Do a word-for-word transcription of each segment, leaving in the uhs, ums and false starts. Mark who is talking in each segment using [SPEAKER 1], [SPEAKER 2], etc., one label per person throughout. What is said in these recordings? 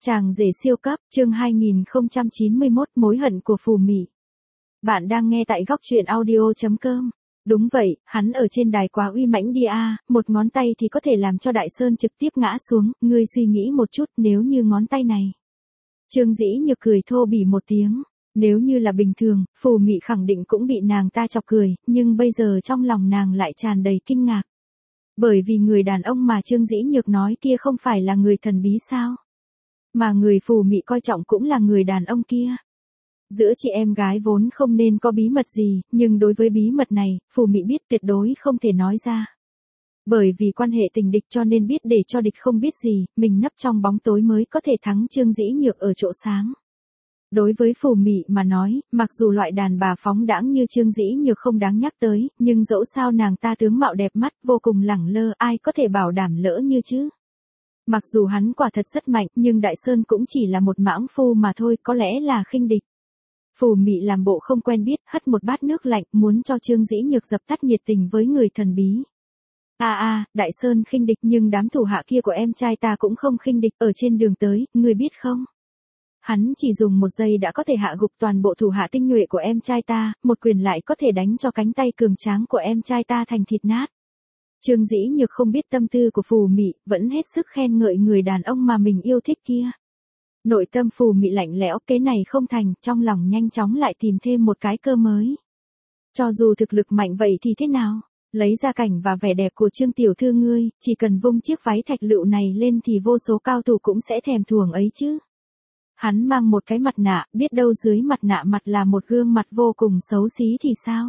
[SPEAKER 1] Chàng rể siêu cấp, chương hai nghìn không trăm chín mươi mốt, mối hận của Phù Mị. Bạn đang nghe tại góc truyện audio chấm com. Đúng vậy, hắn ở trên đài quá uy mãnh đi a, một ngón tay thì có thể làm cho Đại Sơn trực tiếp ngã xuống, ngươi suy nghĩ một chút nếu như ngón tay này. Trương Dĩ Nhược cười thô bỉ một tiếng, nếu như là bình thường, Phù Mị khẳng định cũng bị nàng ta chọc cười, nhưng bây giờ trong lòng nàng lại tràn đầy kinh ngạc. Bởi vì người đàn ông mà Trương Dĩ Nhược nói kia không phải là người thần bí sao? Mà người Phù Mị coi trọng cũng là người đàn ông kia. Giữa chị em gái vốn không nên có bí mật gì, nhưng đối với bí mật này, Phù Mị biết tuyệt đối không thể nói ra. Bởi vì quan hệ tình địch cho nên biết để cho địch không biết gì, mình nấp trong bóng tối mới có thể thắng Trương Dĩ Nhược ở chỗ sáng. Đối với Phù Mị mà nói, mặc dù loại đàn bà phóng đãng như Trương Dĩ Nhược không đáng nhắc tới, nhưng dẫu sao nàng ta tướng mạo đẹp mắt, vô cùng lẳng lơ, ai có thể bảo đảm lỡ như chứ. Mặc dù hắn quả thật rất mạnh, nhưng Đại Sơn cũng chỉ là một mãng phu mà thôi, có lẽ là khinh địch. Phù Mị làm bộ không quen biết, hất một bát nước lạnh, muốn cho Trương Dĩ Nhược dập tắt nhiệt tình với người thần bí. A à, a, à, Đại Sơn khinh địch nhưng đám thủ hạ kia của em trai ta cũng không khinh địch, ở trên đường tới, ngươi biết không? Hắn chỉ dùng một giây đã có thể hạ gục toàn bộ thủ hạ tinh nhuệ của em trai ta, một quyền lại có thể đánh cho cánh tay cường tráng của em trai ta thành thịt nát. Trương Dĩ Nhược không biết tâm tư của Phù Mị, vẫn hết sức khen ngợi người đàn ông mà mình yêu thích kia. Nội tâm Phù Mị lạnh lẽo, cái này không thành, trong lòng nhanh chóng lại tìm thêm một cái cơ mới. Cho dù thực lực mạnh vậy thì thế nào? Lấy ra cảnh và vẻ đẹp của Trương tiểu thư ngươi, chỉ cần vung chiếc váy thạch lựu này lên thì vô số cao thủ cũng sẽ thèm thuồng ấy chứ. Hắn mang một cái mặt nạ, biết đâu dưới mặt nạ mặt là một gương mặt vô cùng xấu xí thì sao?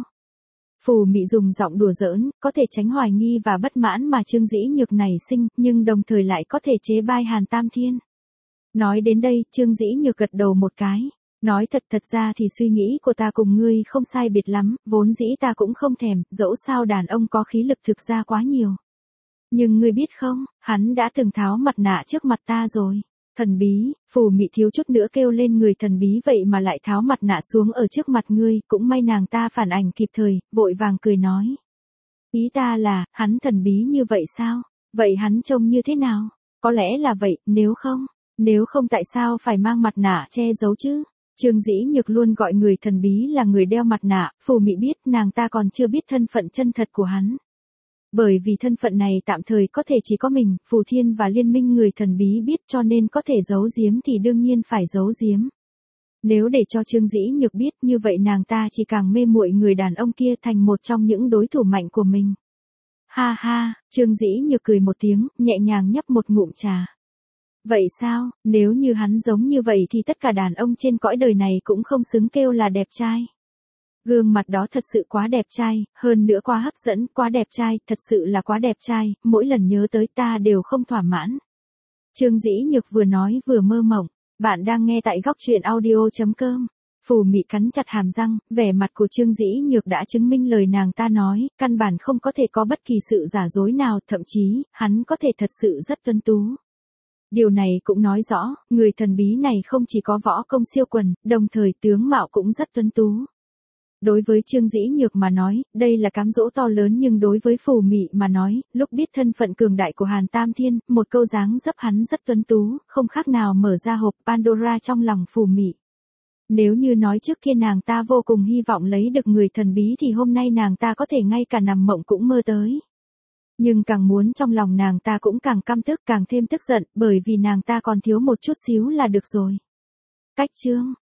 [SPEAKER 1] Phù Mị dùng giọng đùa giỡn, có thể tránh hoài nghi và bất mãn mà Trương Dĩ Nhược này sinh, nhưng đồng thời lại có thể chế bai Hàn Tam Thiên. Nói đến đây, Trương Dĩ Nhược gật đầu một cái. Nói thật thật ra thì suy nghĩ của ta cùng ngươi không sai biệt lắm, vốn dĩ ta cũng không thèm, dẫu sao đàn ông có khí lực thực ra quá nhiều. Nhưng ngươi biết không, hắn đã từng tháo mặt nạ trước mặt ta rồi. Thần bí, Phù Mị thiếu chút nữa kêu lên người thần bí vậy mà lại tháo mặt nạ xuống ở trước mặt ngươi, cũng may nàng ta phản ảnh kịp thời, vội vàng cười nói. Ý ta là, hắn thần bí như vậy sao? Vậy hắn trông như thế nào? Có lẽ là vậy, nếu không, nếu không tại sao phải mang mặt nạ che giấu chứ? Trương Dĩ Nhược luôn gọi người thần bí là người đeo mặt nạ, Phù Mị biết nàng ta còn chưa biết thân phận chân thật của hắn. Bởi vì thân phận này tạm thời có thể chỉ có mình, Phù Thiên và liên minh người thần bí biết cho nên có thể giấu giếm thì đương nhiên phải giấu giếm. Nếu để cho Trương Dĩ Nhược biết như vậy nàng ta chỉ càng mê muội người đàn ông kia thành một trong những đối thủ mạnh của mình. Ha ha, Trương Dĩ Nhược cười một tiếng, nhẹ nhàng nhấp một ngụm trà. Vậy sao, nếu như hắn giống như vậy thì tất cả đàn ông trên cõi đời này cũng không xứng kêu là đẹp trai. Gương mặt đó thật sự quá đẹp trai, hơn nữa quá hấp dẫn, quá đẹp trai, thật sự là quá đẹp trai, mỗi lần nhớ tới ta đều không thỏa mãn. Trương Dĩ Nhược vừa nói vừa mơ mộng, bạn đang nghe tại góc truyện audio chấm com. Phù Mị cắn chặt hàm răng, vẻ mặt của Trương Dĩ Nhược đã chứng minh lời nàng ta nói, căn bản không có thể có bất kỳ sự giả dối nào, thậm chí, hắn có thể thật sự rất tuấn tú. Điều này cũng nói rõ, người thần bí này không chỉ có võ công siêu quần, đồng thời tướng mạo cũng rất tuấn tú. Đối với Trương Dĩ Nhược mà nói, đây là cám dỗ to lớn nhưng đối với Phù Mị mà nói, lúc biết thân phận cường đại của Hàn Tam Thiên, một câu dáng dấp hắn rất tuấn tú, không khác nào mở ra hộp Pandora trong lòng Phù Mị. Nếu như nói trước kia nàng ta vô cùng hy vọng lấy được người thần bí thì hôm nay nàng ta có thể ngay cả nằm mộng cũng mơ tới. Nhưng càng muốn trong lòng nàng ta cũng càng căm tức, càng thêm tức giận, bởi vì nàng ta còn thiếu một chút xíu là được rồi. Cách chương,